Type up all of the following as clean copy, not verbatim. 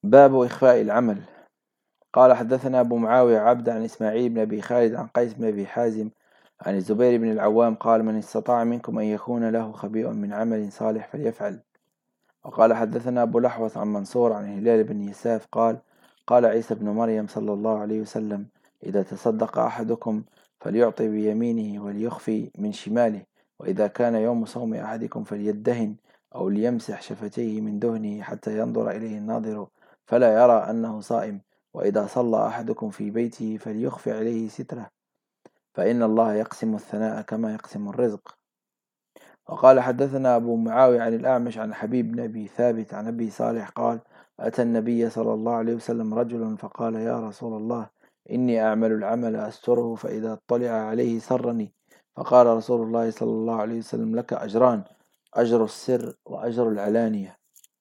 باب إخفاء العمل. قال حدثنا أبو معاوية عبد عن إسماعيل بن أبي خالد عن قيس بن أبي حازم عن الزبير بن العوام قال: من استطاع منكم أن يكون له خبيء من عمل صالح فليفعل. وقال حدثنا أبو الأحوص عن منصور عن هلال بن يساف قال: قال عيسى بن مريم صلى الله عليه وسلم: إذا تصدق أحدكم فليعطي بيمينه وليخفي من شماله، وإذا كان يوم صوم أحدكم فليدهن أو ليمسح شفتيه من دهنه حتى ينظر إليه الناظر فلا يرى أنه صائم، وإذا صلى أحدكم في بيته فليخفي عليه ستره، فإن الله يقسم الثناء كما يقسم الرزق. وقال حدثنا أبو معاوية عن الأعمش عن حبيب بن أبي ثابت عن أبي صالح قال: أتى النبي صلى الله عليه وسلم رجل فقال: يا رسول الله، إني أعمل العمل أستره فإذا اطلع عليه سرني. فقال رسول الله صلى الله عليه وسلم: لك أجران، أجر السر وأجر العلانية.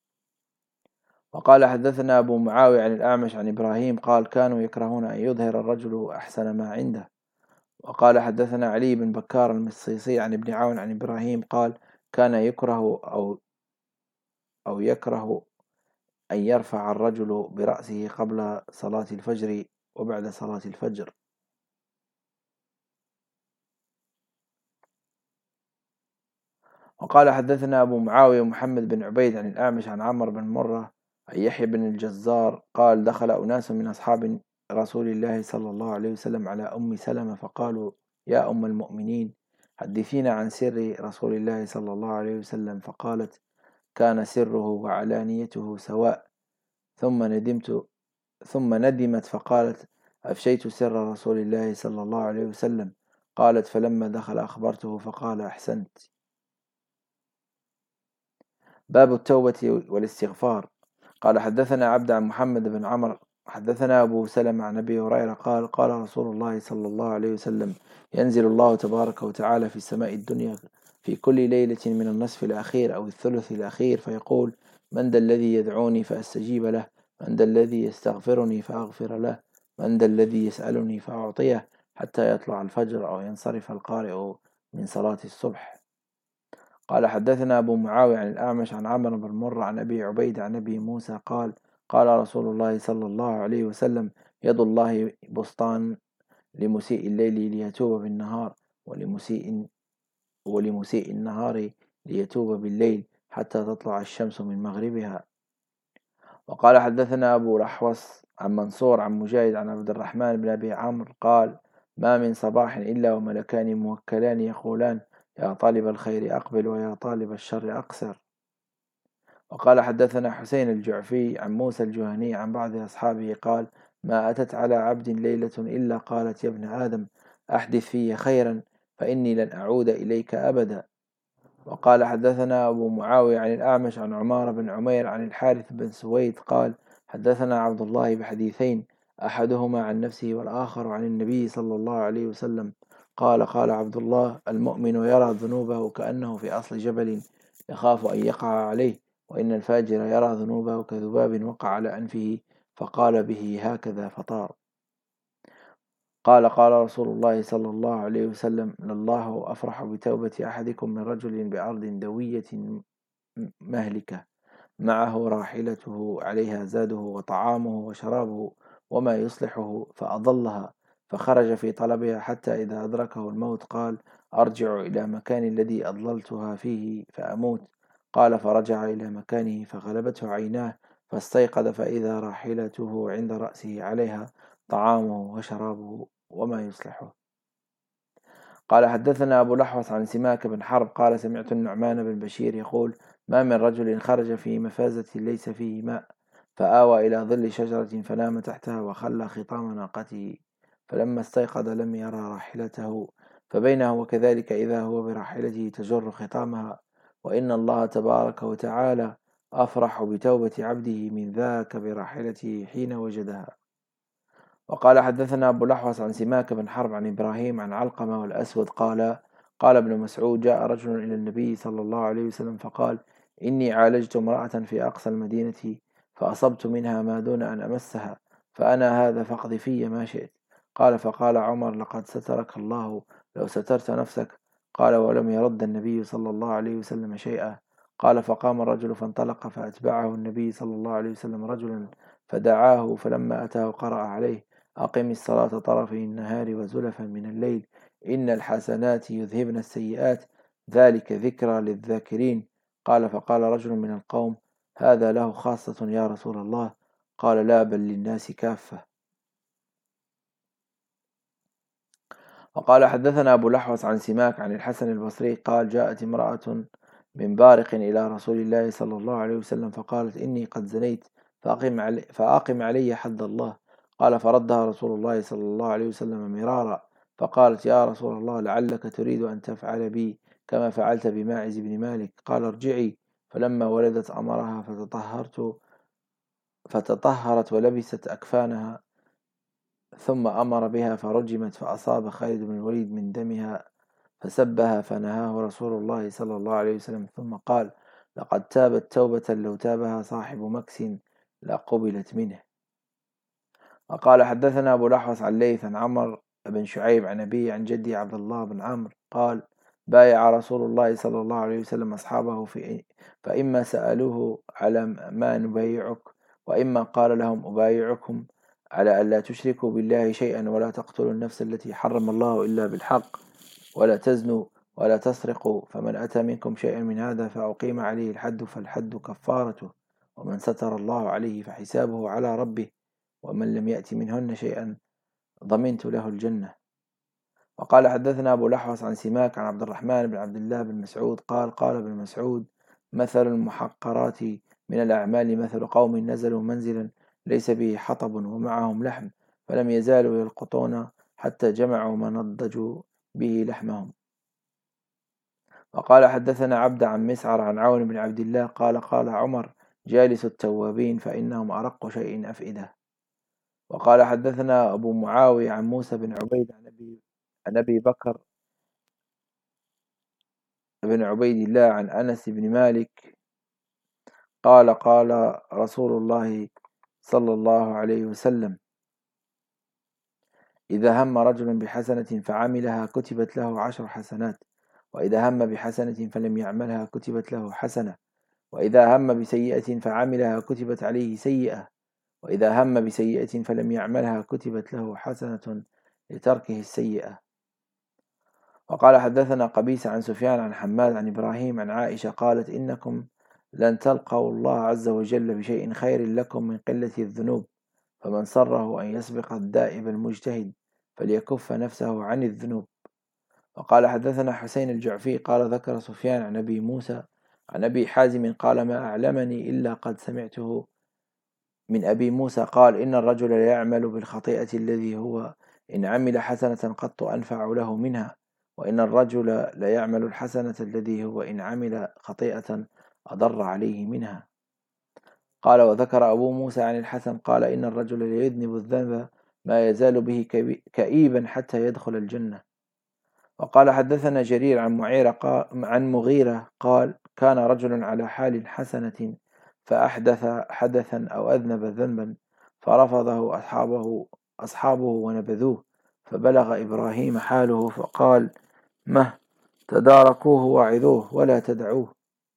وقال حدثنا أبو معاوية عن الأعمش عن إبراهيم قال: كانوا يكرهون أن يظهر الرجل أحسن ما عنده. وقال حدثنا علي بن بكار المصيصي عن ابن عون عن إبراهيم قال: كان يكره أو يكره أن يرفع الرجل برأسه قبل صلاة الفجر وبعد صلاة الفجر. وقال حدثنا أبو معاوية محمد بن عبيد عن الأعمش عن عمرو بن مرة عن يحيى بن الجزار قال: دخل أناس من أصحاب رسول الله صلى الله عليه وسلم على أم سلمة فقالوا: يا أم المؤمنين، حدثينا عن سر رسول الله صلى الله عليه وسلم. فقالت: كان سره وعلانيته سواء. ثم ندمت فقالت: أفشيت سر رسول الله صلى الله عليه وسلم. قالت: فلما دخل أخبرته فقال: أحسنت. باب التوبة والاستغفار. قال حدثنا عبد عن محمد بن عمرو حدثنا أبو سلمة عن أبي هريرة قال: قال رسول الله صلى الله عليه وسلم: ينزل الله تبارك وتعالى في السماء الدنيا في كل ليلة من النصف الأخير أو الثلث الأخير فيقول: من ذا الذي يدعوني فأستجيب له؟ من ذا الذي يستغفرني فأغفر له؟ من ذا الذي يسألني فأعطيه؟ حتى يطلع الفجر أو ينصرف القارئ من صلاة الصبح. قال حدثنا أبو معاوية عن الأعمش عن عمرو بن مرة عن أبي عبيد عن أبي موسى قال: قال رسول الله صلى الله عليه وسلم: يد الله بسطان لمسيء الليل ليتوب بالنهار، ولمسيء النهار ليتوب بالليل حتى تطلع الشمس من مغربها. وقال حدثنا أبو الأحوص عن منصور عن مجاهد عن عبد الرحمن بن أبي عمرو قال: ما من صباح إلا وملكان موكلان يقولان: يا طالب الخير أقبل ويا طالب الشر أقصر. وقال حدثنا حسين الجعفي عن موسى الجهني عن بعض أصحابه قال: ما أتت على عبد ليلة إلا قالت: يا ابن آدم، أحدث في خيرا فإني لن أعود إليك أبدا. وقال حدثنا أبو معاوية عن الأعمش عن عمار بن عمير عن الحارث بن سويد قال: حدثنا عبد الله بحديثين، أحدهما عن نفسه والآخر عن النبي صلى الله عليه وسلم قال: قال عبد الله: المؤمن يرى ذنوبه كأنه في أصل جبل يخاف أن يقع عليه، وإن الفاجر يرى ذنوبه كذباب وقع على أنفه فقال به هكذا فطار. قال: قال رسول الله صلى الله عليه وسلم: لله أفرح بتوبة أحدكم من رجل بأرض دوية مهلكة معه راحلته عليها زاده وطعامه وشرابه وما يصلحه فأضلها، فخرج في طلبها حتى إذا أدركه الموت قال: أرجع إلى مكان الذي أضللتها فيه فأموت. قال: فرجع إلى مكانه فغلبته عيناه فاستيقظ فإذا راحلته عند رأسه عليها طعامه وشرابه وما يصلحه. قال حدثنا أبو الأحوص عن سماك بن حرب قال: سمعت النعمان بن بشير يقول: ما من رجل خرج في مفازة ليس فيه ماء فآوى إلى ظل شجرة فنام تحتها وخلى خطام ناقته، فلما استيقظ لم يرى راحلته، فبينه وكذلك إذا هو براحلته تجر خطامها، وإن الله تبارك وتعالى أفرح بتوبة عبده من ذاك براحلته حين وجدها. وقال حدثنا أبو الأحوص عن سماك بن حرب عن إبراهيم عن علقمة والأسود قال: قال ابن مسعود: جاء رجل إلى النبي صلى الله عليه وسلم فقال: إني عالجت امرأة في أقصى المدينة فأصبت منها ما دون أن أمسها، فأنا هذا فاقض في ما شئت. قال: فقال عمر: لقد سترك الله لو سترت نفسك. قال: ولم يرد النبي صلى الله عليه وسلم شيئا. قال فقام الرجل فانطلق فأتبعه النبي صلى الله عليه وسلم رجلا فدعاه، فلما أتاه قرأ عليه: أقم الصلاة طرفي النهار وزلفا من الليل إن الحسنات يذهبن السيئات ذلك ذكرى للذاكرين. قال فقال رجل من القوم: هذا له خاصة يا رسول الله؟ قال لا، بل للناس كافة. وقال حدثنا أبو الأحوص عن سماك عن الحسن البصري قال: جاءت امرأة من بارق إلى رسول الله صلى الله عليه وسلم فقالت: إني قد زنيت فأقم علي حد الله. قال فردها رسول الله صلى الله عليه وسلم مرارا، فقالت: يا رسول الله، لعلك تريد أن تفعل بي كما فعلت بماعز بن مالك. قال ارجعي. فلما ولدت أمرها فتطهرت ولبست أكفانها، ثم أمر بها فرجمت، فأصاب خالد بن الوليد من دمها فسبها فنهاه رسول الله صلى الله عليه وسلم، ثم قال: لقد تابت توبة لو تابها صاحب مكس لقبلت منه. وقال حدثنا أبو الأحوص عن ليث عن عمر بن شعيب عن أبيه عن جدي عبد الله بن عمرو قال: بايع رسول الله صلى الله عليه وسلم أصحابه فإما سألوه على ما نبايعك، وإما قال لهم: أبايعكم على ألا تشركوا بالله شيئا، ولا تقتلوا النفس التي حرم الله إلا بالحق، ولا تزنوا، ولا تسرقوا، فمن أتى منكم شيئا من هذا فأقيم عليه الحد فالحد كفارته، ومن ستر الله عليه فحسابه على ربه، ومن لم يأت منهن شيئا ضمنت له الجنة. وقال حدثنا أبو الأحوص عن سماك عن عبد الرحمن بن عبد الله بن مسعود قال: قال ابن مسعود: مثل المحقرات من الأعمال مثل قوم نزلوا منزلا ليس به حطب ومعهم لحم، فلم يزالوا يلقطون حتى جمعوا ما نضجوا به لحمهم. وقال حدثنا عبد عن مسعر عن عون بن عبد الله قال: قال عمر: جالس التوابين فإنهم أرق شيء أفئدة. وقال حدثنا أبو معاوية عن موسى بن عبيد عن أبي بكر بن عبيد الله عن أنس بن مالك قال: قال رسول الله صلى الله عليه وسلم: إذا هم رجل بحسنة فعملها كتبت له 10 حسنات، وإذا هم بحسنة فلم يعملها كتبت له حسنة، وإذا هم بسيئة فعملها كتبت عليه سيئة، وإذا هم بسيئة فلم يعملها كتبت له حسنة لتركه السيئة. وقال حدثنا قبيس عن سفيان عن حماد عن إبراهيم عن عائشة قالت: إنكم لن تلقوا الله عز وجل بشيء خير لكم من قلة الذنوب، فمن سره أن يسبق الدائب المجتهد فليكف نفسه عن الذنوب. وقال حدثنا حسين الجعفي قال: ذكر سفيان عن أبي موسى عن أبي حازم قال: ما أعلمني إلا قد سمعته من أبي موسى قال: إن الرجل ليعمل بالخطيئة الذي هو إن عمل حسنة قط أنفع له منها، وإن الرجل ليعمل الحسنة الذي هو إن عمل خطيئة أضر عليه منها. قال: وذكر أبو موسى عن الحسن قال: إن الرجل ليذنب الذنب ما يزال به كئيبا حتى يدخل الجنة. وقال حدثنا جرير عن مغيرة قال: كان رجل على حال حسنة فأحدث حدثا أو أذنب ذنبا فرفضه أصحابه ونبذوه، فبلغ إبراهيم حاله فقال: مه تداركوه وعظوه ولا تدعوه.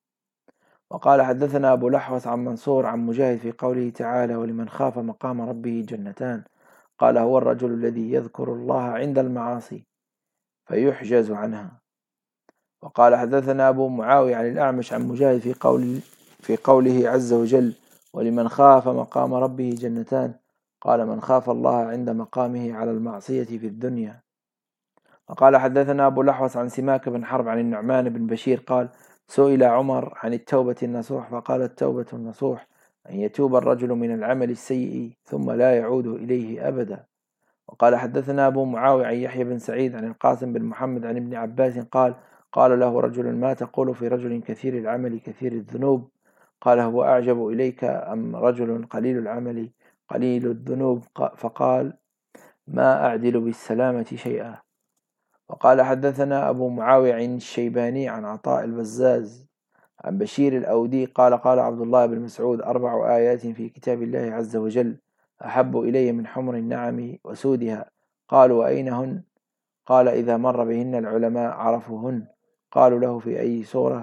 وقال حدثنا أبو الأحوص عن منصور عن مجاهد في قوله تعالى: ولمن خاف مقام ربه جنتان. قال: هو الرجل الذي يذكر الله عند المعاصي فيحجز عنها. وقال حدثنا أبو معاوية عن الأعمش عن مجاهد في قوله عز وجل: ولمن خاف مقام ربه جنتان. قال: من خاف الله عند مقامه على المعصية في الدنيا. وقال حدثنا أبو الأحوص عن سماك بن حرب عن النعمان بن بشير قال: سئل عمر عن التوبة النصوح فقال: التوبة النصوح أن يتوب الرجل من العمل السيء ثم لا يعود إليه أبدا. وقال حدثنا أبو معاوية عن يحيى بن سعيد عن القاسم بن محمد عن ابن عباس قال: قال له رجل: ما تقول في رجل كثير العمل كثير الذنوب؟ قال: هو أعجب إليك أم رجل قليل العمل قليل الذنوب؟ فقال: ما أعدل بالسلامة شيئا. وقال حدثنا أبو معاوية عن الشيباني عن عطاء البزاز عن بشير الأودي قال: قال عبد الله بن مسعود: 4 آيات في كتاب الله عز وجل أحب إلي من حمر النعم وسودها. قالوا: وأين هن؟ قال: إذا مر بهن العلماء عرفوهن. قالوا له: في أي سورة؟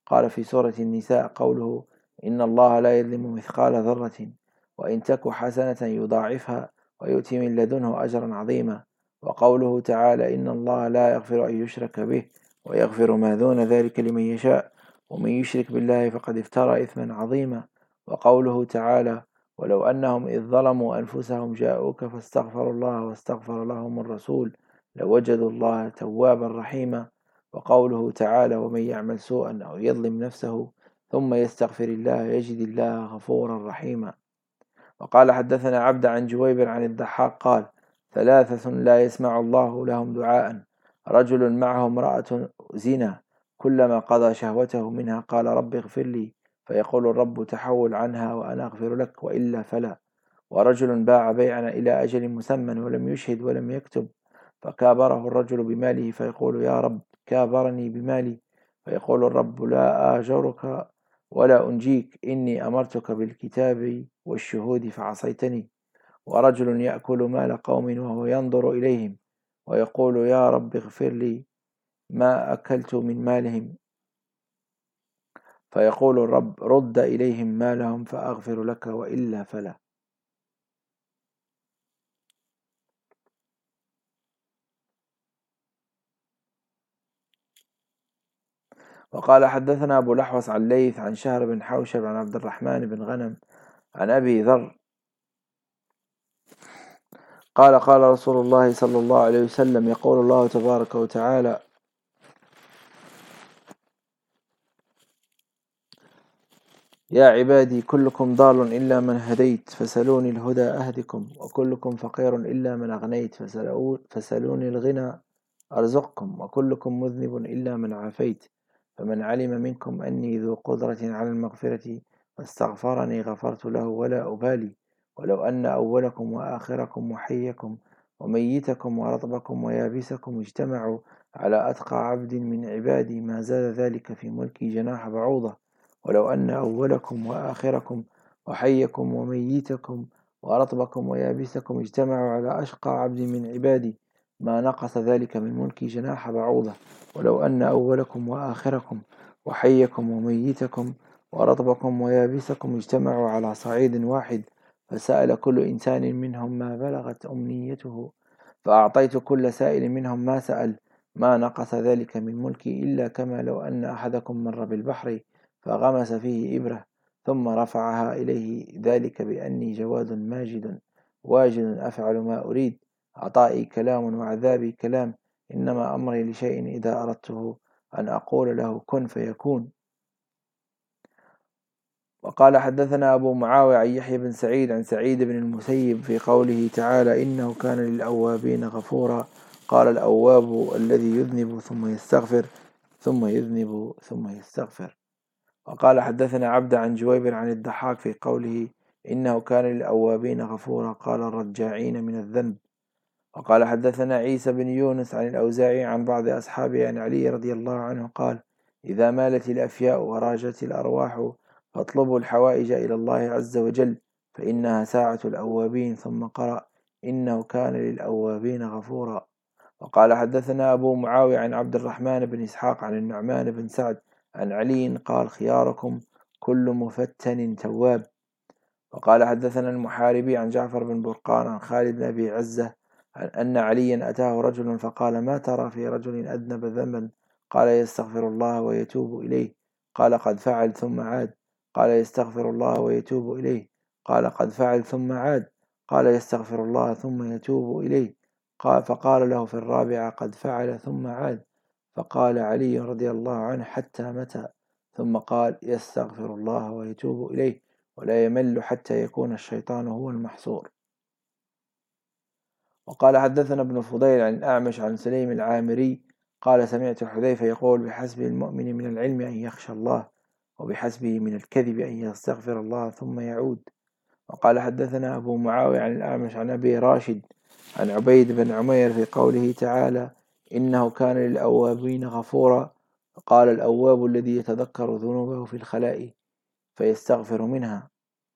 قال في سورة النساء قوله إن الله لا يظلم مثقال ذرة وإن تك حسنة يضاعفها ويؤتي من لدنه أجرا عظيما. وقوله تعالى إن الله لا يغفر أن يشرك به ويغفر ما دون ذلك لمن يشاء ومن يشرك بالله فقد افترى إثما عظيما. وقوله تعالى ولو أنهم إذ ظلموا أنفسهم جاءوك فاستغفروا الله واستغفر لهم الرسول لوجدوا الله توابا رحيما. وقوله تعالى ومن يعمل سوءا أو يظلم نفسه ثم يستغفر الله يجد الله غفورا رحيما. وقال حدثنا عبد عن جويبر عن الضحاك قال ثلاثة لا يسمع الله لهم دعاء رجل معه امرأة زنا كلما قضى شهوته منها قال رب اغفر لي فيقول الرب تحول عنها وأنا أغفر لك وإلا فلا. ورجل باع بيعا إلى أجل مسمى ولم يشهد ولم يكتب فكابره الرجل بماله فيقول يا رب كابرني بمالي فيقول الرب لا آجرك ولا أنجيك إني أمرتك بالكتاب والشهود فعصيتني. ورجل يأكل مال قوم وهو ينظر إليهم ويقول يا رب اغفر لي ما أكلت من مالهم فيقول الرب رد إليهم مالهم فأغفر لك وإلا فلا. وقال حدثنا أبو الأحوص عن ليث عن شهر بن حوشب عن عبد الرحمن بن غنم عن أبي ذر قال قال رسول الله صلى الله عليه وسلم يقول الله تبارك وتعالى يا عبادي كلكم ضال إلا من هديت فسلوني الهدى أهدكم وكلكم فقير إلا من أغنيت فسلوني الغنى أرزقكم وكلكم مذنب إلا من عافيت فمن علم منكم أني ذو قدرة على المغفرة فاستغفرني غفرت له ولا أبالي ولو أن أولكم وآخركم وحيكم وميتكم ورطبكم ويابسكم اجتمعوا على أتقى عبد من عبادي ما زاد ذلك في ملكي جناح بعوضة ولو أن أولكم وآخركم وحيكم وميتكم ورطبكم ويابسكم اجتمعوا على أشقى عبد من عبادي ما نقص ذلك من ملكي جناح بعوضة ولو أن أولكم وآخركم وحيكم وميتكم ورطبكم ويابسكم اجتمعوا على صعيد واحد فسأل كل إنسان منهم ما بلغت أمنيته فأعطيت كل سائل منهم ما سأل ما نقص ذلك من ملكي إلا كما لو أن أحدكم مر بالبحر فغمس فيه إبرة ثم رفعها إليه ذلك بأني جواد ماجد واجد أفعل ما أريد عطائي كلام وعذابي كلام إنما أمري لشيء إذا أردته أن أقول له كن فيكون. وقال حدثنا أبو معاوية عن يحيى بن سعيد عن سعيد بن المسيب في قوله تعالى إنه كان للأوابين غفورا قال الأواب الذي يذنب ثم يستغفر ثم يذنب ثم يستغفر. وقال حدثنا عبد عن جويبر عن الضحاك في قوله إنه كان للأوابين غفورا قال الرجاعين من الذنب. وقال حدثنا عيسى بن يونس عن الأوزاعي عن بعض أصحابه عن علي رضي الله عنه قال إذا مالت الأفياء وراجت الأرواح فاطلبوا الحوائج إلى الله عز وجل فإنها ساعة الأوابين ثم قرأ إنه كان للأوابين غفورا. وقال حدثنا أبو معاوية عن عبد الرحمن بن إسحاق عن النعمان بن سعد عن علي قال خياركم كل مفتن تواب. وقال حدثنا المحاربي عن جعفر بن برقان عن خالد بن أبي عزة أن عليا أتاه رجل فقال ما ترى في رجل أذنب ذنبا قال يستغفر الله ويتوب إليه قال قد فعل ثم عاد قال يستغفر الله ويتوب إليه قال قد فعل ثم عاد قال يستغفر الله ثم يتوب إليه فقال له في الرابعة قد فعل ثم عاد فقال علي رضي الله عنه حتى متى ثم قال يستغفر الله ويتوب إليه ولا يمل حتى يكون الشيطان هو المحصور. وقال حدثنا ابن فضيل عن الأعمش عن سليم العامري قال سمعت حذيفة يقول بحسب المؤمن من العلم أن يخشى الله وبحسبه من الكذب أن يستغفر الله ثم يعود. وقال حدثنا أبو معاوية عن الأعمش عن أبي راشد عن عبيد بن عمير في قوله تعالى إنه كان للأوابين غفورا فقال الأواب الذي يتذكر ذنوبه في الخلاء فيستغفر منها.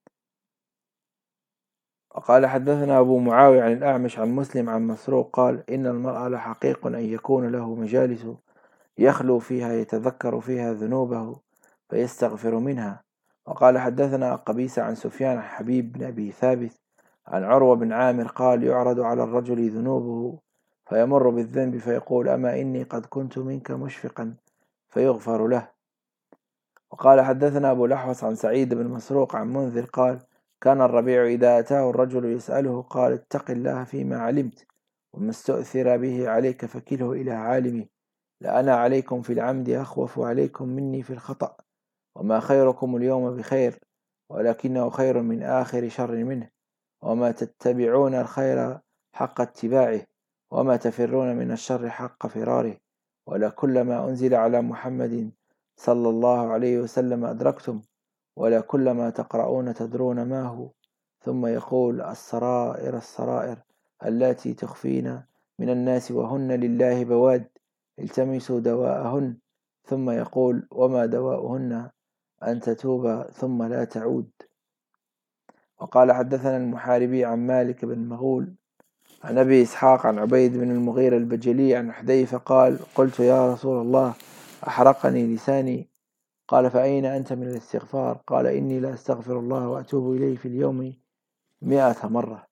وقال حدثنا أبو معاوية عن الأعمش عن مسلم عن مسروق قال إن المرء لحقيق أن يكون له مجالس يخلو فيها يتذكر فيها ذنوبه فيستغفر منها. وقال حدثنا قبيسة عن سفيان عن حبيب بن أبي ثابت عن عروة بن عامر قال يعرض على الرجل ذنوبه فيمر بالذنب فيقول أما إني قد كنت منك مشفقا فيغفر له. وقال حدثنا أبو الأحوص عن سعيد بن مسروق عن منذر قال كان الربيع إذا أتاه الرجل يسأله قال اتق الله فيما علمت وما استؤثر به عليك فكله إلى عالمه لأنا عليكم في العمد أخوف عليكم مني في الخطأ وما خيركم اليوم بخير ولكنه خير من آخر شر منه وما تتبعون الخير حق اتباعه وما تفرون من الشر حق فراره ولكلما أنزل على محمد صلى الله عليه وسلم أدركتم ولكلما تقرؤون تدرون ما هو ثم يقول السرائر السرائر التي تخفين من الناس وهن لله بواد التمسوا دواءهن ثم يقول وما دواؤهن أن تتوب ثم لا تعود. وقال حدثنا المحاربي عن مالك بن مغول عن أبي إسحاق عن عبيد بن المغيرة البجلي عن حذيفة قال قلت يا رسول الله أحرقني لساني قال فأين أنت من الاستغفار قال إني لا أستغفر الله وأتوب إليه في اليوم 100 مرة.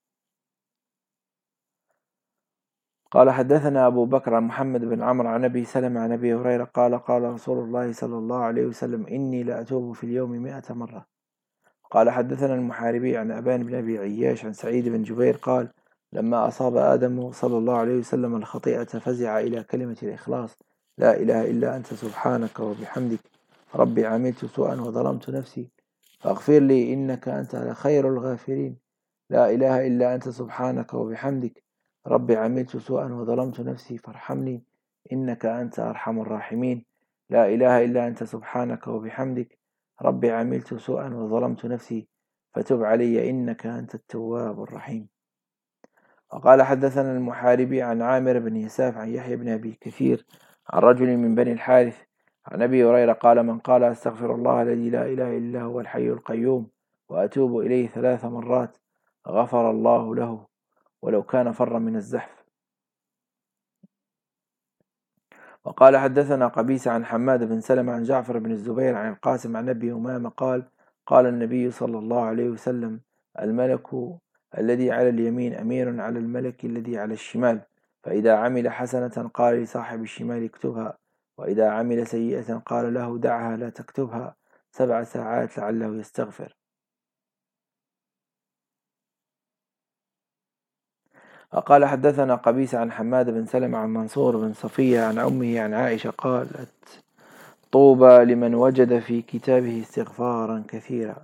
قال حدثنا أبو بكر عن محمد بن عمرو عن أبي سلمة عن أبي هريرة قال قال رسول الله صلى الله عليه وسلم إني لأتوب في اليوم 100 مرة. قال حدثنا المحاربي عن أبان بن أبي عياش عن سعيد بن جبير قال لما أصاب آدم صلى الله عليه وسلم الخطيئة فزع إلى كلمة الإخلاص لا إله إلا أنت سبحانك وبحمدك ربي عملت سوءا وظلمت نفسي فاغفر لي إنك أنت خير الغافرين لا إله إلا أنت سبحانك وبحمدك ربي عملت سوءا وظلمت نفسي فارحمني إنك أنت أرحم الراحمين لا إله إلا أنت سبحانك وبحمدك ربي عملت سوءا وظلمت نفسي فتب علي إنك أنت التواب الرحيم. وقال حدثنا المحاربي عن عامر بن يساف عن يحيى بن أبي كثير عن رجل من بني الحارث عن أبي هريرة قال من قال أستغفر الله الذي لا إله إلا هو الحي القيوم وأتوب إليه 3 مرات غفر الله له ولو كان فرا من الزحف. وقال حدثنا قبيسة عن حماد بن سلمة عن جعفر بن الزبير عن القاسم عن أبي أمامة قال قال النبي صلى الله عليه وسلم الملك الذي على اليمين أمير على الملك الذي على الشمال فإذا عمل حسنة قال لصاحب الشمال اكتبها وإذا عمل سيئة قال له دعها لا تكتبها 7 ساعات لعله يستغفر. وقال حدثنا قبيس عن حماد بن سلمة عن منصور بن صفية عن أمه عن عائشة قالت طوبى لمن وجد في كتابه استغفارا كثيرا.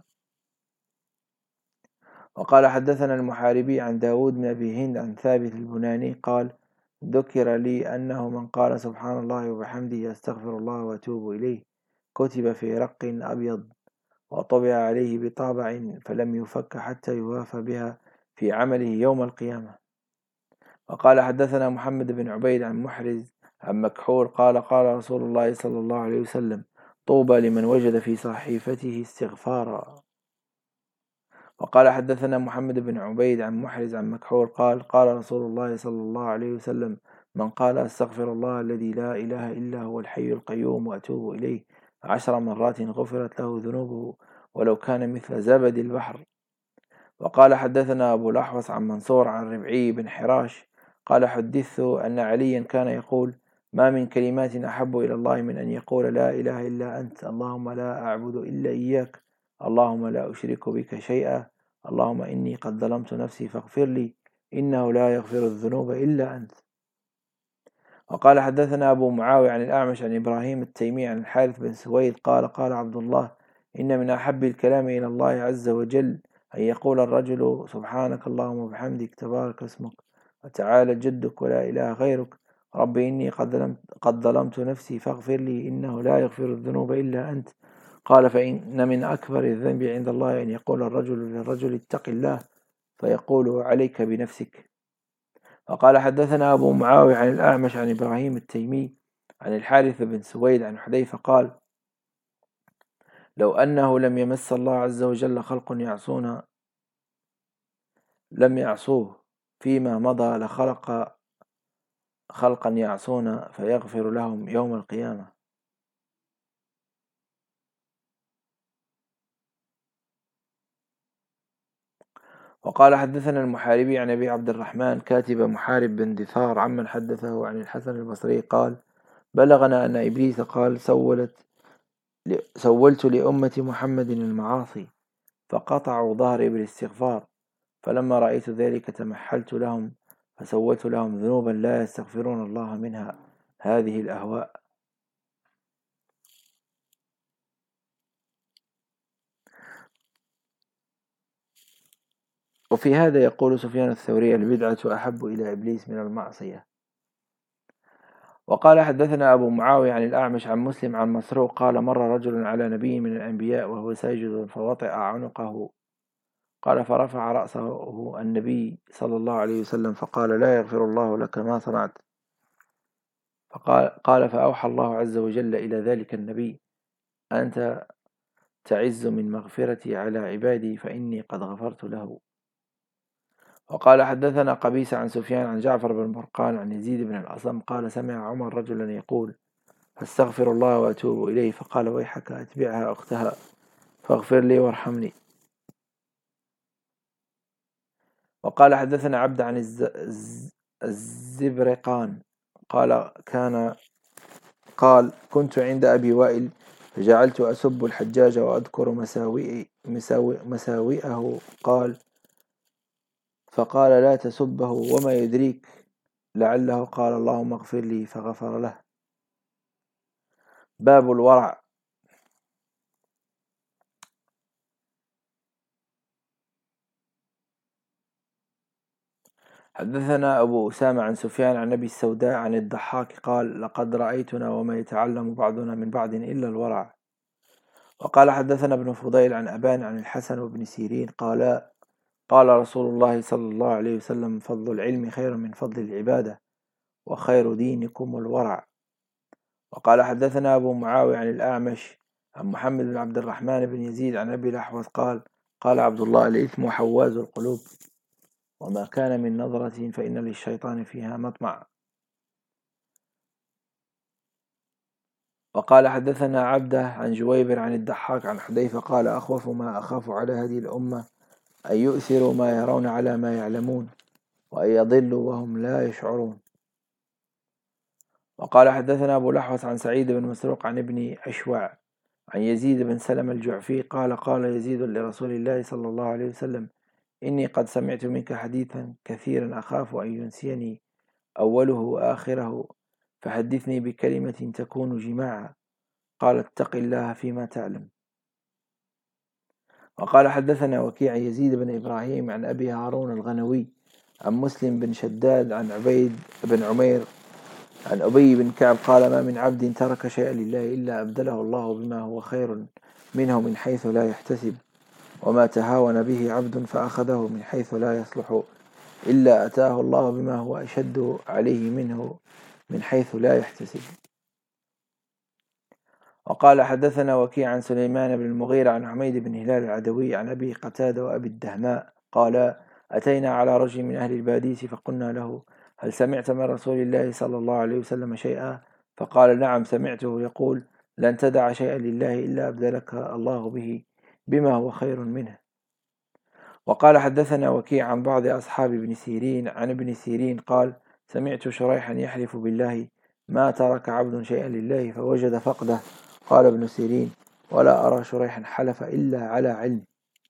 وقال حدثنا المحاربي عن داود بن أبي هند عن ثابت البناني قال ذكر لي أنه من قال سبحان الله وبحمده أستغفر الله وأتوب إليه كتب في رق أبيض وطبع عليه بطابع فلم يفك حتى يوافى بها في عمله يوم القيامة. وقال حدثنا محمد بن عبيد عن محرز عن مكحول قال قال رسول الله صلى الله عليه وسلم طوبى لمن وجد في صحيفته استغفارا. وقال حدثنا محمد بن عبيد عن محرز عن مكحول قال قال رسول الله صلى الله عليه وسلم من قال أستغفر الله الذي لا إله إلا هو الحي القيوم وأتوب إليه 10 مرات غفرت له ذنوبه ولو كان مثل زبد البحر. وقال حدثنا أبو الأحوص عن منصور عن ربعي بن حراش قال حدثت أن عليا كان يقول ما من كلمات أحب إلى الله من أن يقول لا إله إلا أنت اللهم لا أعبد إلا إياك اللهم لا أشرك بك شيئا اللهم إني قد ظلمت نفسي فاغفر لي إنه لا يغفر الذنوب إلا أنت. وقال حدثنا أبو معاوية عن الأعمش عن إبراهيم التيمي عن الحارث بن سويد قال قال عبد الله إن من أحب الكلام إلى الله عز وجل أن يقول الرجل سبحانك اللهم وبحمدك تبارك اسمك وتعالى جدك ولا إله غيرك ربي إني قد ظلمت نفسي فاغفر لي إنه لا يغفر الذنوب إلا أنت. قال فإن من أكبر الذنب عند الله أن يقول الرجل للرجل اتق الله فيقول عليك بنفسك. وقال حدثنا أبو معاوية عن الأعمش عن إبراهيم التيمي عن الحارث بن سويد عن حذيفة قال لو أنه لم يمس الله عز وجل خلق يعصون لم يعصوه فيما مضى لخلق خلقا يعصون فيغفر لهم يوم القيامة. وقال حدثنا المحاربي عن أبي عبد الرحمن كاتب محارب بن دثار عمن حدثه عن الحسن البصري قال بلغنا أن إبليس قال سولت لأمة محمد المعاصي فقطعوا ظهري بالاستغفار، فلما رأيت ذلك تمحلت لهم فسولت لهم ذنوبا لا يستغفرون الله منها، هذه الأهواء. وفي هذا يقول سفيان الثوري البدعة أحب إلى إبليس من المعصية. وقال حدثنا أبو معاوية عن الأعمش عن مسلم عن مسروق قال مر رجل على نبي من الأنبياء وهو ساجد فوطئ عنقه، قال فرفع رأسه النبي صلى الله عليه وسلم فقال لا يغفر الله لك ما صنعت، قال فأوحى الله عز وجل إلى ذلك النبي أنت تعز من مغفرتي على عبادي فإني قد غفرت له. وقال حدثنا قبيس عن سفيان عن جعفر بن برقان عن يزيد بن الأصم قال سمع عمر رجلا يقول فاستغفر الله وأتوب إليه، فقال ويحك أتبعها أختها فاغفر لي وارحمني. وقال حدثنا عبد عن الزبرقان قال كنت عند أبي وائل فجعلت أسب الحجاج وأذكر مساوئه فقال لا تسبه وما يدريك لعله قال اللهم اغفر لي فغفر له. باب الورع. حدثنا أبو أسامة عن سفيان عن أبي السوداء عن الضحاك قال لقد رأيتنا وما يتعلم بعضنا من بعض إلا الورع. وقال حدثنا ابن فضيل عن أبان عن الحسن وابن سيرين قال رسول الله صلى الله عليه وسلم فضل العلم خير من فضل العبادة وخير دينكم الورع. وقال حدثنا أبو معاوية عن الأعمش عن محمد بن عبد الرحمن بن يزيد عن أبي الأحوص قال عبد الله الإثم حواز القلوب وما كان من نظرة فإن للشيطان فيها مطمع. وقال حدثنا عبده عن جويبر عن الضحاك عن حذيفة قال أخوف ما أخاف على هذه الأمة أن يؤثروا ما يرون على ما يعلمون وأن يضلوا وهم لا يشعرون. وقال حدثنا أبو الأحوص عن سعيد بن مسروق عن ابن أشوع عن يزيد بن سلم الجعفي قال يزيد لرسول الله صلى الله عليه وسلم إني قد سمعت منك حديثا كثيرا أخاف أن ينسيني أوله وآخره فحدثني بكلمة تكون جماعا، قال اتق الله فيما تعلم. وقال حدثنا وكيع يزيد بن إبراهيم عن أبي هارون الغنوي عن مسلم بن شداد عن عبيد بن عمير عن أبي بن كعب قال ما من عبد ترك شيئا لله إلا أبدله الله بما هو خير منه من حيث لا يحتسب، وما تهاون به عبد فأخذه من حيث لا يصلح إلا أتاه الله بما هو أشد عليه منه من حيث لا يحتسب. وقال حدثنا وكيع عن سليمان بن المغيرة عن حميد بن هلال العدوي عن أبي قتادة وأبي الدهماء قال أتينا على رجل من أهل الباديس فقلنا له هل سمعت من رسول الله صلى الله عليه وسلم شيئا؟ فقال نعم سمعته يقول لن تدع شيئا لله إلا أبدلك الله به بما هو خير منه. وقال حدثنا وكيع عن بعض أصحاب ابن سيرين عن ابن سيرين قال سمعت شريحا يحلف بالله ما ترك عبد شيئا لله فوجد فقده. قال ابن سيرين ولا أرى شريحا حلف إلا على علم.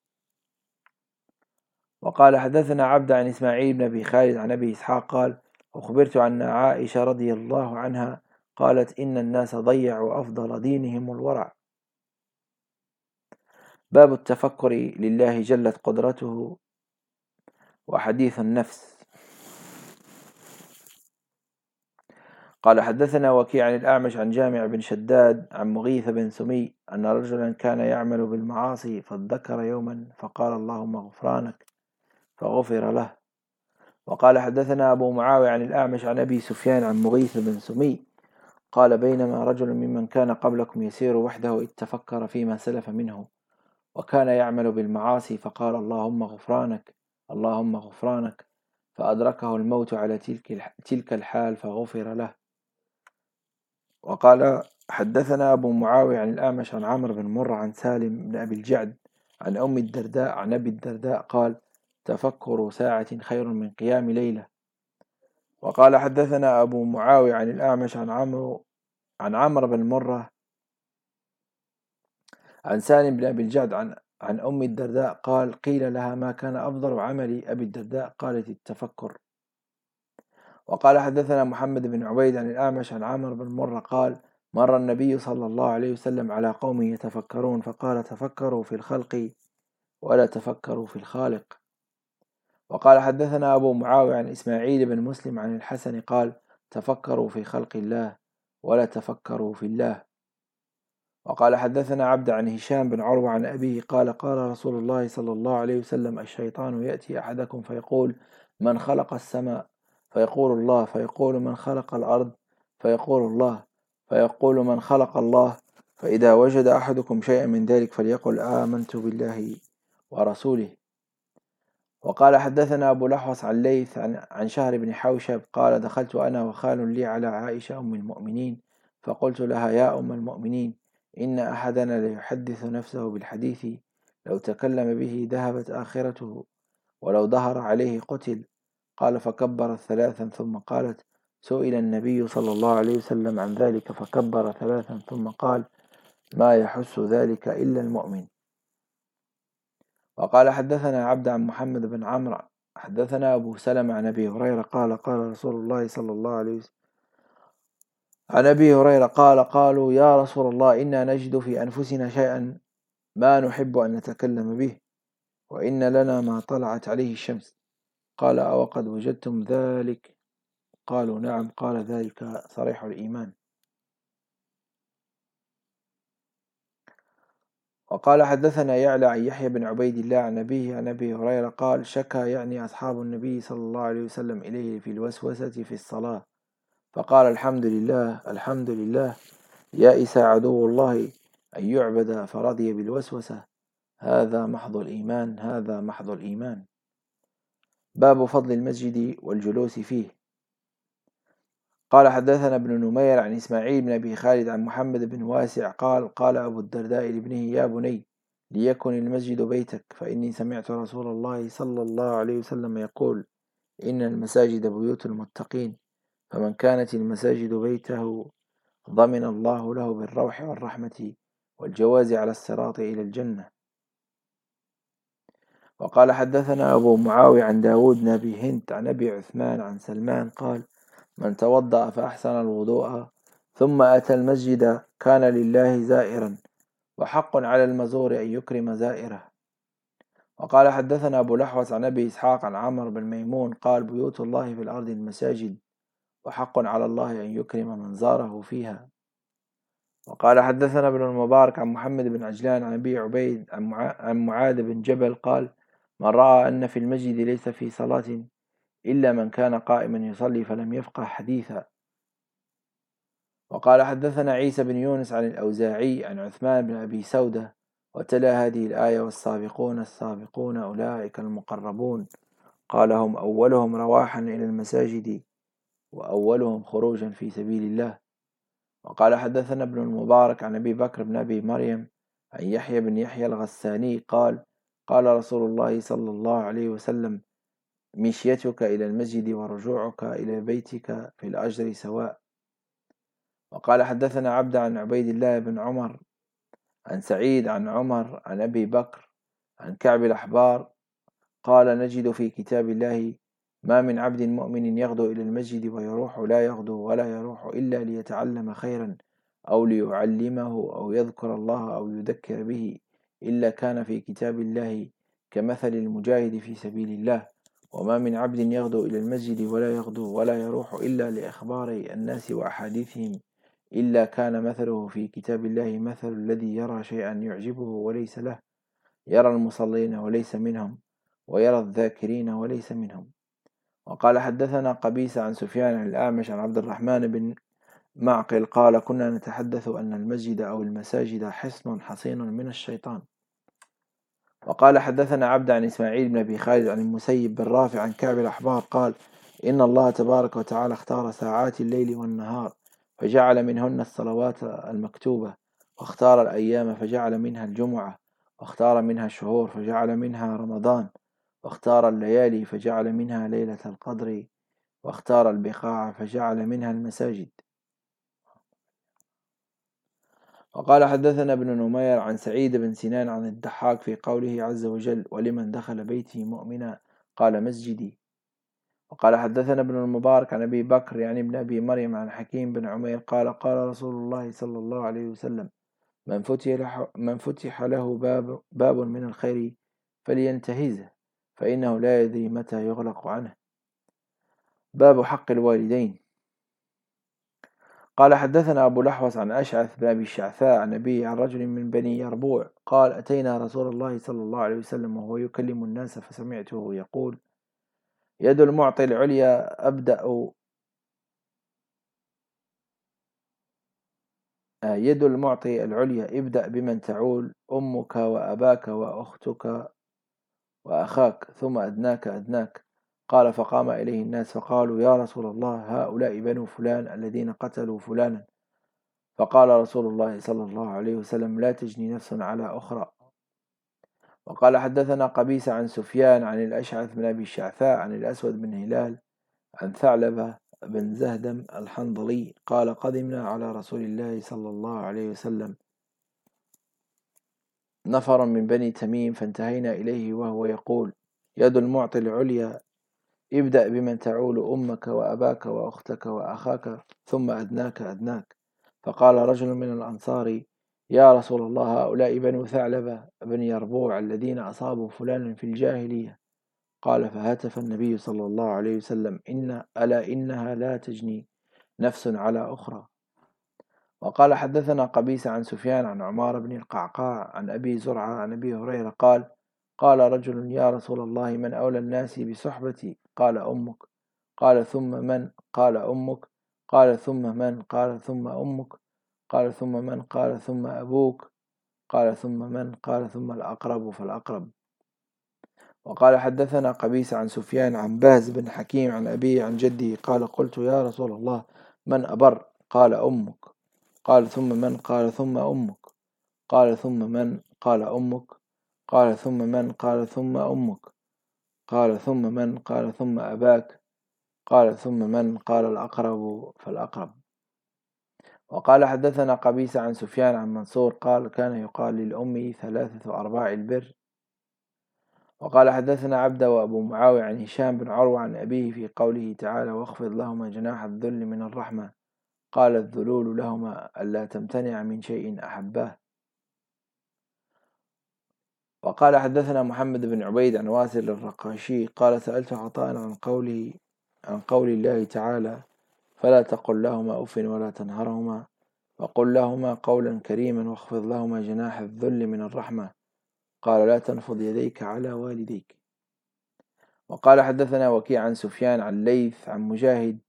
وقال حدثنا عبد عن إسماعيل بن أبي خالد عن أبي إسحاق قال أخبرت عن عائشة رضي الله عنها قالت إن الناس ضيعوا أفضل دينهم الورع. باب التفكر لله جلت قدرته وحديث النفس. قال حدثنا وكيع عن الأعمش عن جامع بن شداد عن مغيث بن سمي أن رجلا كان يعمل بالمعاصي فذكر يوما فقال اللهم غفرانك فغفر له. وقال حدثنا أبو معاوية عن الأعمش عن أبي سفيان عن مغيث بن سمي قال بينما رجل ممن كان قبلكم يسير وحده إذ تفكر فيما سلف منه وكان يعمل بالمعاصي فقال اللهم غفرانك اللهم غفرانك فأدركه الموت على تلك الحال فغفر له. وقال حدثنا أبو معاوية عن الأعمش عن عمرو بن مرة عن سالم بن أبي الجعد عن أم الدرداء عن أبي الدرداء قال تفكر ساعة خير من قيام ليلة. وقال حدثنا أبو معاوية عن الأعمش عن عمرو بن مرة عن سالم بن أبي الجعد عن أم الدرداء قال قيل لها ما كان أفضل عمل أبي الدرداء؟ قالت التفكر. وقال حدثنا محمد بن عبيد عن الأعمش عن عمرو بن مرة قال مر النبي صلى الله عليه وسلم على قوم يتفكرون فقال تفكروا في الخلق ولا تفكروا في الخالق. وقال حدثنا أبو معاوية عن إسماعيل بن مسلم عن الحسن قال تفكروا في خلق الله ولا تفكروا في الله. وقال حدثنا عبد عن هشام بن عروة عن أبيه قال قال رسول الله صلى الله عليه وسلم الشيطان يأتي أحدكم فيقول من خلق السماء؟ فيقول الله، فيقول من خلق الأرض؟ فيقول الله، فيقول من خلق الله؟ فإذا وجد أحدكم شيئا من ذلك فليقل آمنت بالله ورسوله. وقال حدثنا أبو الأحوص عن ليث عن شهر بن حوشب قال دخلت أنا وخال لي على عائشة أم المؤمنين فقلت لها يا أم المؤمنين إن أحدنا ليحدث نفسه بالحديث لو تكلم به ذهبت آخرته ولو ظهر عليه قتل. قال فكبر ثلاثا ثم قالت سئل النبي صلى الله عليه وسلم عن ذلك فكبر ثلاثا ثم قال ما يحس ذلك إلا المؤمن. وقال حدثنا عبد عن محمد بن عمرو حدثنا أبو سلمة عن أبي هريرة قال قال رسول الله صلى الله عليه وسلم عن أبي هريرة قال قالوا يا رسول الله إنا نجد في أنفسنا شيئا ما نحب أن نتكلم به وإن لنا ما طلعت عليه الشمس. قال أو قد وجدتم ذلك؟ قالوا نعم. قال ذلك صريح الإيمان. وقال حدثنا يعلى عن يحيى بن عبيد الله عن أبيه عن أبي هريرة قال شكى يعني أصحاب النبي صلى الله عليه وسلم إليه في الوسوسة في الصلاة فقال الحمد لله الحمد لله يائس عدو الله أن يعبد فرضي بالوسوسة هذا محض الإيمان هذا محض الإيمان. باب فضل المسجد والجلوس فيه. قال حدثنا ابن نمير عن إسماعيل بن أبي خالد عن محمد بن واسع قال قال أبو الدرداء لابنه يا بني ليكن المسجد بيتك فإني سمعت رسول الله صلى الله عليه وسلم يقول إن المساجد بيوت المتقين فمن كانت المساجد بيته ضمن الله له بالروح والرحمة والجواز على الصراط إلى الجنة. وقال حدثنا أبو معاوية عن داود بن أبي هند عن أبي عثمان عن سلمان قال من توضأ فأحسن الوضوء ثم أتى المسجد كان لله زائرا وحق على المزور أن يكرم زائره. وقال حدثنا أبو الأحوص عن أبي إسحاق عن عمرو بن ميمون قال بيوت الله في الأرض المساجد وحق على الله أن يكرم من زاره فيها. وقال حدثنا ابن المبارك عن محمد بن عجلان عن أبي عبيد عن معاذ بن جبل قال من رأى أن في المسجد ليس في صلاة إلا من كان قائما يصلي فلم يفقه حديثا. وقال حدثنا عيسى بن يونس عن الأوزاعي عن عثمان بن أبي سودة وتلا هذه الآية والسابقون السابقون أولئك المقربون قال هم أولهم رواحا إلى المساجد وأولهم خروجا في سبيل الله. وقال حدثنا ابن المبارك عن أبي بكر بن أبي مريم عن يحيى بن يحيى الغساني قال قال رسول الله صلى الله عليه وسلم مشيتك إلى المسجد ورجوعك إلى بيتك في الأجر سواء. وقال حدثنا عبد عن عبيد الله بن عمر عن سعيد عن عمر عن أبي بكر عن كعب الأحبار قال نجد في كتاب الله ما من عبد مؤمن يغدو إلى المسجد ويروح لا يغدو ولا يروح إلا ليتعلم خيرا أو ليعلمه أو يذكر الله أو يذكر به إلا كان في كتاب الله كمثل المجاهد في سبيل الله. وما من عبد يغدو إلى المسجد ولا يغدو ولا يروح إلا لإخبار الناس وأحاديثهم إلا كان مثله في كتاب الله مثل الذي يرى شيئا يعجبه وليس له يرى المصلين وليس منهم ويرى الذاكرين وليس منهم. وقال حدثنا قبيس عن سفيان عن الأعمش عن عبد الرحمن بن معقل قال كنا نتحدث أن المسجد أو المساجد حصن حصين من الشيطان. وقال حدثنا عبد عن إسماعيل بن أبي خالد عن المسيب بن رافع عن كعب الأحبار قال إن الله تبارك وتعالى اختار ساعات الليل والنهار فجعل منهن الصلوات المكتوبة واختار الأيام فجعل منها الجمعة واختار منها الشهور فجعل منها رمضان واختار الليالي فجعل منها ليلة القدر، واختار البقاع فجعل منها المساجد. وقال حدثنا ابن نمير عن سعيد بن سنان عن الضحاك في قوله عز وجل: ولمن دخل بيتي مؤمنا قال مسجدي. وقال حدثنا ابن المبارك عن أبي بكر يعني ابن أبي مريم عن حكيم بن عمير قال قال رسول الله صلى الله عليه وسلم: من فتح له باب من الخير فلينتهزه، فإنه لا يدري متى يغلق عنه. باب حق الوالدين. قال حدثنا أبو الأحوص عن أشعث بن أبي الشعثاء عن أبيه عن رجل من بني يربوع قال: أتينا رسول الله صلى الله عليه وسلم وهو يكلم الناس فسمعته يقول: يد المعطي العليا يد المعطي العليا ابدأ بمن تعول أمك وأباك وأختك وأخاك ثم أدناك أدناك. قال: فقام إليه الناس فقالوا: يا رسول الله، هؤلاء بنو فلان الذين قتلوا فلانا. فقال رسول الله صلى الله عليه وسلم: لا تجني نفس على أخرى. وقال حدثنا قبيس عن سفيان عن الأشعث بن أبي الشعثاء عن الأسود بن هلال عن ثعلبة بن زهدم الحنظلي قال: قدمنا على رسول الله صلى الله عليه وسلم نفر من بني تميم فانتهينا إليه وهو يقول: يد المعطي العليا ابدأ بمن تعول أمك وأباك وأختك وأخاك ثم أدناك أدناك. فقال رجل من الأنصار: يا رسول الله، هؤلاء بنو ثعلبة بن يربوع الذين أصابوا فلانا في الجاهلية. قال: فهتف النبي صلى الله عليه وسلم: ألا إنها لا تجني نفس على أخرى. وقال حدثنا قبيس عن سفيان عن عمار بن القعقاع عن أبي زرعة عن أبي هريرة قال: قال رجل: يا رسول الله، من أولى الناس بصحبتي؟ قال: أمك. قال: ثم من؟ قال: أمك. قال: ثم من؟ قال: ثم أمك. قال: ثم من؟ قال: ثم أبوك. قال: ثم من؟ قال: ثم الأقرب فالأقرب. وقال حدثنا قبيس عن سفيان عن باز بن حكيم عن أبيه عن جده قال: قلت: يا رسول الله، من أبر؟ قال: أمك. قال: ثم من؟ قال: ثم أمك. قال: ثم من؟ قال: أمك. قال: ثم من؟ قال: ثم أمك. قال: ثم من؟ قال: ثم أباك. قال: ثم من؟ قال: الأقرب فالأقرب. وقال حدثنا قبيس عن سفيان عن منصور قال: كان يقال للأم 3 أرباع البر. وقال حدثنا عبده وأبو معاوية عن هشام بن عروة عن أبيه في قوله تعالى: واخفض لهما جناح الذل من الرحمة. قال: الذلول لهما ألا تمتنع من شيء أحباه. وقال حدثنا محمد بن عبيد عن واسل الرقاشي قال: سألت عطاء عن قول الله تعالى: فلا تقل لهما أف ولا تنهرهما وقل لهما قولا كريما واخفض لهما جناح الذل من الرحمة. قال: لا تنفض يديك على والديك. وقال حدثنا وكيع عن سفيان عن ليث عن مجاهد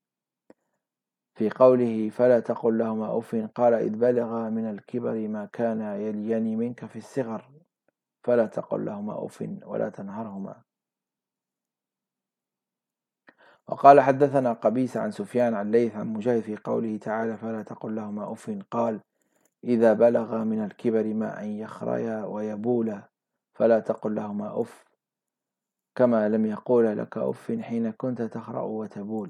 في قوله: فلا تقل لهما أف قال: إذ بلغ من الكبر ما كان يليني منك في الصغر فلا تقل لهما أف ولا تنهرهما. وقال حدثنا قبيس عن سفيان عن ليث عن مجاهد في قوله تعالى: فلا تقل لهما أف قال: إذا بلغ من الكبر ما أن يخريا ويبولا فلا تقل لهما أف، كما لم يقول لك أف حين كنت تخرأ وتبول.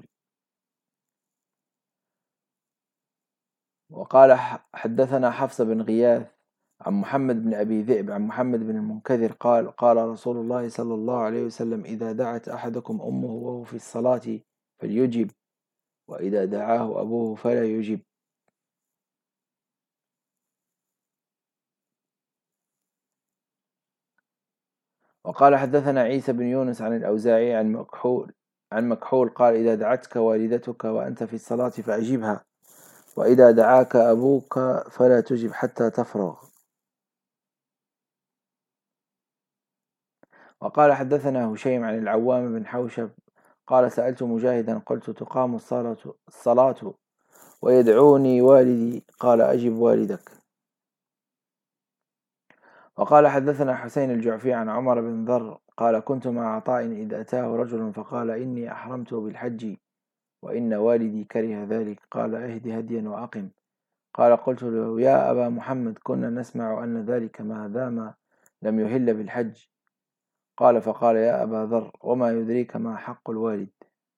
وقال حدثنا حفص بن غياث عن محمد بن أبي ذئب عن محمد بن المنكدر قال: قال رسول الله صلى الله عليه وسلم: إذا دعت أحدكم أمه وهو في الصلاة فليجب، وإذا دعاه أبوه فلا يجب. وقال حدثنا عيسى بن يونس عن الأوزاعي عن مكحول قال: إذا دعتك والدتك وأنت في الصلاة فأجبها، وإذا دعاك أبوك فلا تجب حتى تفرغ. وقال حدثنا هشيم عن العوام بن حوشب قال: سألت مجاهدا قلت: تقام الصلاة ويدعوني والدي؟ قال: أجب والدك. وقال حدثنا حسين الجعفي عن عمر بن ذر قال: كنت مع عطاء إذ أتاه رجل فقال: إني أحرمت بالحج وإن والدي كره ذلك. قال: اهد هديا وأقم. قال: قلت له: يا أبا محمد، كنا نسمع أن ذلك ما دام لم يهل بالحج. قال فقال يا أبا ذر وما يدريك ما حق الوالد.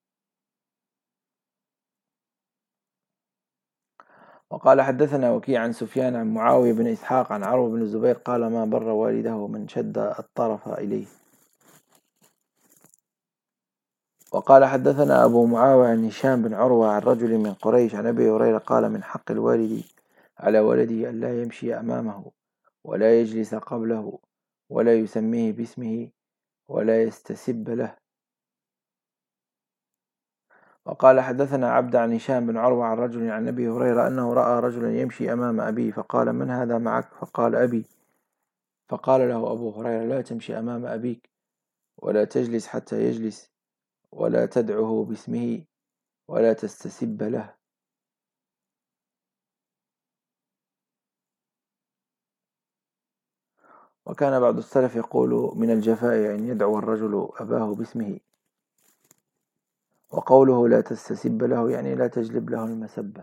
وقال حدثنا وكيع عن سفيان عن معاوية بن إسحاق عن عروة بن الزبير قال ما بر والده من شد الطرف إليه. وقال حدثنا أبو معاوية عن هشام بن عروة عن رجل من قريش عن أبي هريرة قال من حق الوالد على ولده أن لا يمشي أمامه ولا يجلس قبله ولا يسميه باسمه ولا يستسب له. وقال حدثنا عبد عن هشام بن عروة عن رجل عن أبي هريرة أنه رأى رجلا يمشي أمام أبيه فقال من هذا معك؟ فقال أبي. فقال له أبو هريرة لا تمشي أمام أبيك ولا تجلس حتى يجلس ولا تدعه باسمه ولا تستسب له. وكان بعض السلف يقول من الجفاء أن يدعو الرجل أباه باسمه. وقوله لا تستسب له يعني لا تجلب له المسبة.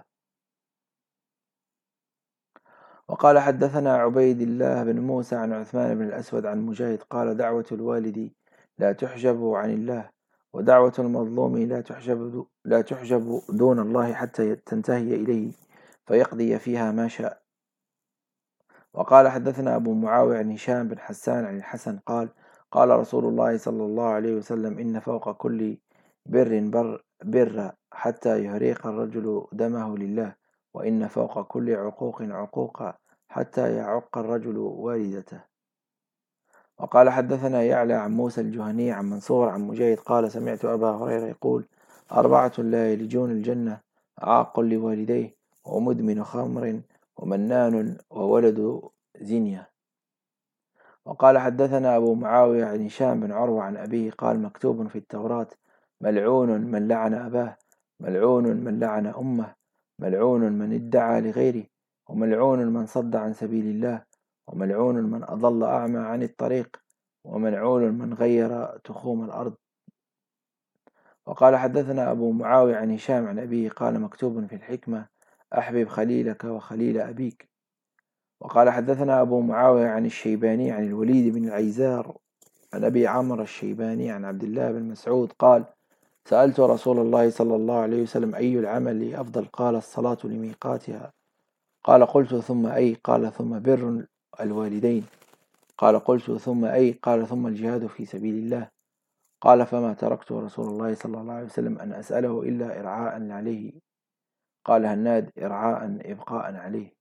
وقال حدثنا عبيد الله بن موسى عن عثمان بن الأسود عن مجاهد قال دعوة الوالد لا تحجب عن الله ودعوة المظلوم لا تحجب دون الله حتى تنتهي إليه فيقضي فيها ما شاء. وقال حدثنا أبو معاوية عن هشام بن حسان عن الحسن قال قال رسول الله صلى الله عليه وسلم إن فوق كل بر حتى يهريق الرجل دمه لله وإن فوق كل عقوق عقوقا حتى يعق الرجل والدته. وقال حدثنا يعلى عن موسى الجهني عن منصور عن مجاهد قال سمعت أبا هريرة يقول 4 لا يلجون الجنة عاق لوالديه ومدمن خمر ومنان وولد زنية. وقال حدثنا أبو معاوية عن هشام بن عروة عن أبيه قال مكتوب في التوراة ملعون من لعن أباه ملعون من لعن أمه ملعون من ادعى لغيره وملعون من صد عن سبيل الله وملعون من أضل أعمى عن الطريق وملعون من غير تخوم الأرض. وقال حدثنا أبو معاوية عن هشام عن أبيه قال مكتوب في الحكمة أحبب خليلك وخليل أبيك. وقال حدثنا أبو معاوية عن الشيباني عن الوليد بن العيزار عن أبي عمرو الشيباني عن عبد الله بن مسعود قال سألت رسول الله صلى الله عليه وسلم أي العمل أفضل؟ قال الصلاة لميقاتها. قال قلت ثم أي؟ قال ثم بر الوالدين. قال قلت ثم أي؟ قال ثم الجهاد في سبيل الله. قال فما تركت رسول الله صلى الله عليه وسلم أن أسأله إلا إرعاء عليه. قال هناد إرعاء إبقاء عليه.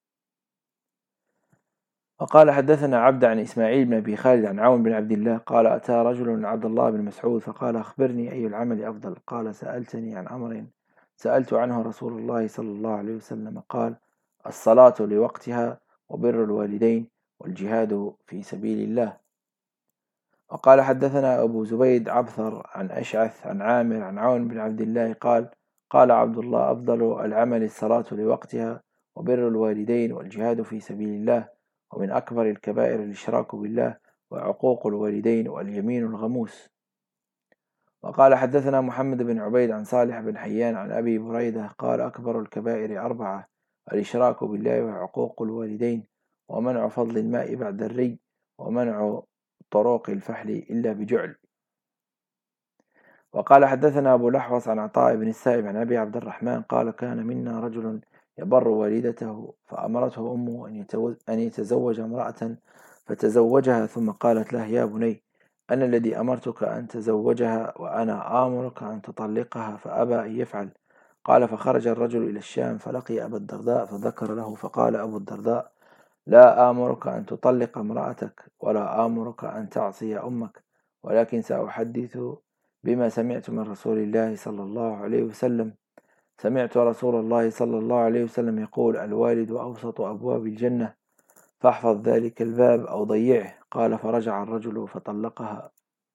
وقال حدثنا عبد عن إسماعيل بن أبي خالد عن عون بن عبد الله قال أتى رجل من عبد الله بن مسعود فقال أخبرني أي العمل أفضل؟ قال سألتني عن أمر سألت عنه رسول الله صلى الله عليه وسلم قال الصلاة لوقتها وبر الوالدين والجهاد في سبيل الله. وقال حدثنا أبو زبيد عبثر عن أشعث عن عامر عن عون بن عبد الله قال قال عبد الله أفضل العمل الصلاة لوقتها وبر الوالدين والجهاد في سبيل الله ومن أكبر الكبائر الإشراك بالله وعقوق الوالدين واليمين الغموس. وقال حدثنا محمد بن عبيد عن صالح بن حيان عن أبي بريدة قال أكبر الكبائر 4 الإشراك بالله وعقوق الوالدين ومنع فضل الماء بعد الري ومنع طرق الفحل إلا بجعل. وقال حدثنا أبو لحوص عن عطاء بن السائب عن أبي عبد الرحمن قال كان منا رجل يبر والدته فأمرته أمه أن يتزوج امرأة فتزوجها ثم قالت له يا بني أنا الذي أمرتك أن تزوجها وأنا آمرك أن تطلقها فأبى أن يفعل. قال فخرج الرجل إلى الشام فلقي أبا الدرداء فذكر له فقال أبو الدرداء لا آمرك أن تطلق امرأتك ولا آمرك أن تعصي أمك ولكن سأحدث بما سمعت من رسول الله صلى الله عليه وسلم. سمعت رسول الله صلى الله عليه وسلم يقول الوالد أوسط أبواب الجنة فاحفظ ذلك الباب أو ضيعه. قال فرجع الرجل فطلقها.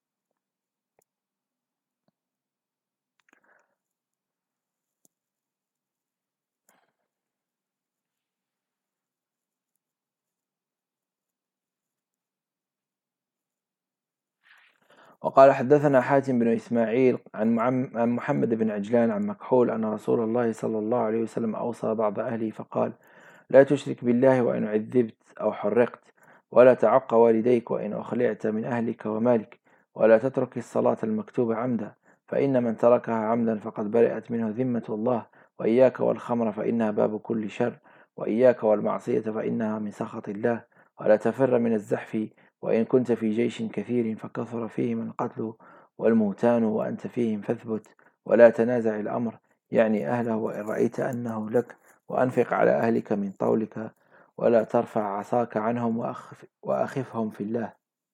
وقال حدثنا حاتم بن إسماعيل عن محمد بن عجلان عن مكحول أن رسول الله صلى الله عليه وسلم أوصى بعض أهله فقال لا تشرك بالله وإن عذبت أو حرقت ولا تعق والديك وإن أخلعت من أهلك ومالك، ولا تترك الصلاة المكتوبة عمدا، فإن من تركها عمدا فقد برئت منه ذمة الله، وإياك والخمر فإنها باب كل شر، وإياك والمعصية فإنها من سخط الله، ولا تفر من الزحف وإن كنت في جيش كثير فكثر فيهم القتل والموتان وأنت فيهم فاثبت، ولا تنازع الأمر يعني أهله وإن رأيت أنه لك، وأنفق على أهلك من طولك، ولا ترفع عصاك عنهم وأخفهم في الله.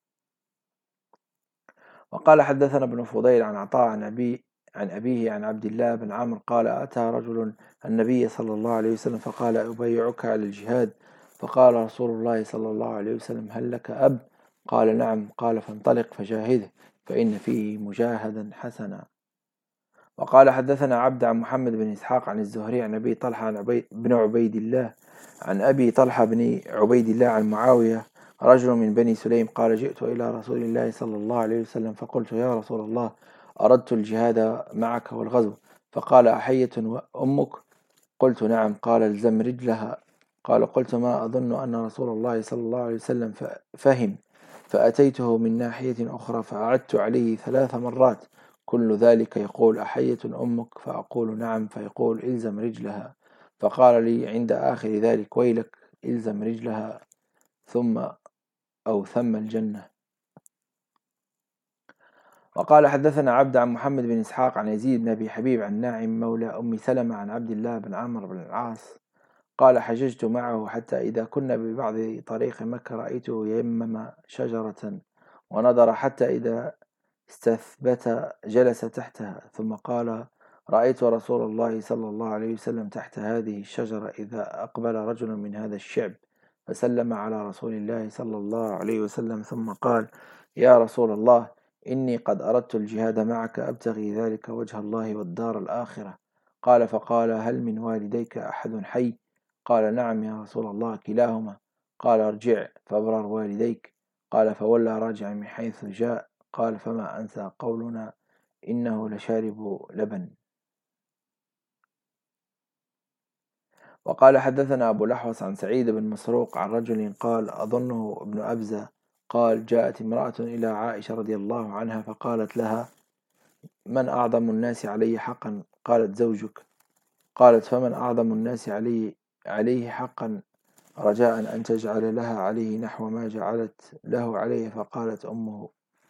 وقال حدثنا ابن فضيل عن عطاء عن أبيه عن عبد الله بن عمرو قال أتى رجل النبي صلى الله عليه وسلم فقال أبايعك على الجهاد، فقال رسول الله صلى الله عليه وسلم هل لك أب؟ قال نعم، قال فانطلق فجاهده فإن فيه مجاهدا حسنا. وقال حدثنا عبد عن محمد بن إسحاق عن الزهري عن أبي طلحة بن عبيد الله عن أبي طلحة بن عبيد الله عن معاوية رجل من بني سليم قال جئت إلى رسول الله صلى الله عليه وسلم فقلت يا رسول الله أردت الجهاد معك والغزو، فقال أحية أمك؟ قلت نعم، قال الزم رجلها. قال قلت ما أظن أن رسول الله صلى الله عليه وسلم فهم، فأتيته من ناحية أخرى فأعدت عليه 3 مرات كل ذلك يقول أحية أمك؟ فأقول نعم، فيقول إلزم رجلها، فقال لي عند آخر ذلك ويلك إلزم رجلها ثم الجنة. وقال حدثنا عبد عن محمد بن إسحاق عن يزيد بن أبي حبيب عن ناعم مولى أم سلمة عن عبد الله بن عمرو بن العاص قال حججت معه حتى إذا كنا ببعض طريق مكة رأيته يمم شجرة ونظر حتى إذا استثبت جلس تحتها، ثم قال رأيت رسول الله صلى الله عليه وسلم تحت هذه الشجرة إذا أقبل رجل من هذا الشعب فسلم على رسول الله صلى الله عليه وسلم ثم قال يا رسول الله إني قد أردت الجهاد معك أبتغي ذلك وجه الله والدار الآخرة. قال فقال هل من والديك أحد حي؟ قال نعم يا رسول الله كلاهما. قال ارجع فابرر والديك. قال فولى راجعا من حيث جاء. قال فما أنسى قولنا إنه لشارب لبن. وقال حدثنا أبو الأحوص عن سعيد بن مسروق عن رجل قال أظنه ابن أبزة قال جاءت امرأة إلى عائشة رضي الله عنها فقالت لها من أعظم الناس علي حقا؟ قالت زوجك. قالت فمن أعظم الناس عليه حقا رجاء أن تجعل لها عليه نحو ما جعلت له عليه؟ فقالت أمه.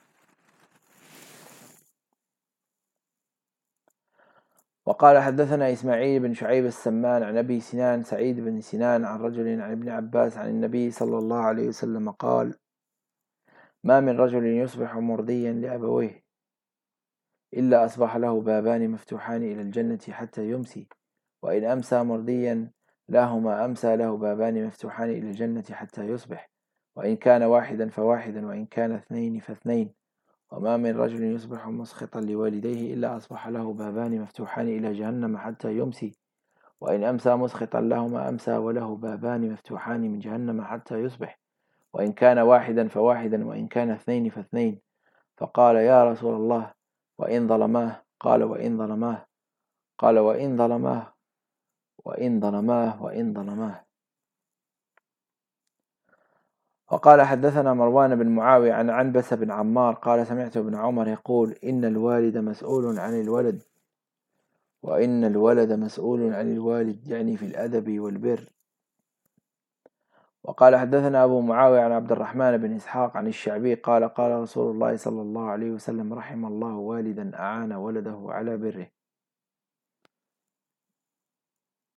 وقال حدثنا إسماعيل بن شعيب السمان عن أبي سنان سعيد بن سنان عن رجل عن ابن عباس عن النبي صلى الله عليه وسلم قال ما من رجل يصبح مرضيا لأبويه إلا أصبح له بابان مفتوحان إلى الجنة حتى يمسي، وإن أمسى مرضيا لهما أمسى له بابان مفتوحان إلى الجنة حتى يصبح، وإن كان واحدا فواحدا وإن كان 2 فاثنين. وما من رجل يصبح مسخطا لوالديه إلا أصبح له بابان مفتوحان إلى جهنم حتى يمسي، وإن أمسى مسخطا لهما أمسى وله بابان مفتوحان من جهنم حتى يصبح، وإن كان واحدا فواحدا وإن كان 2 فاثنين. فقال يا رسول الله وإن ظلماه؟ قال وإن ظلماه. قال وإن ظلماه وإن ظلماه وإن ظلماه. وقال حدثنا مروان بن معاوية عن عنبس بن عمار قال سمعت ابن عمر يقول إن الوالد مسؤول عن الولد وإن الولد مسؤول عن الوالد، يعني في الأدب والبر. وقال حدثنا أبو معاوية عن عبد الرحمن بن إسحاق عن الشعبي قال قال رسول الله صلى الله عليه وسلم رحم الله والدا أعان ولده على بره.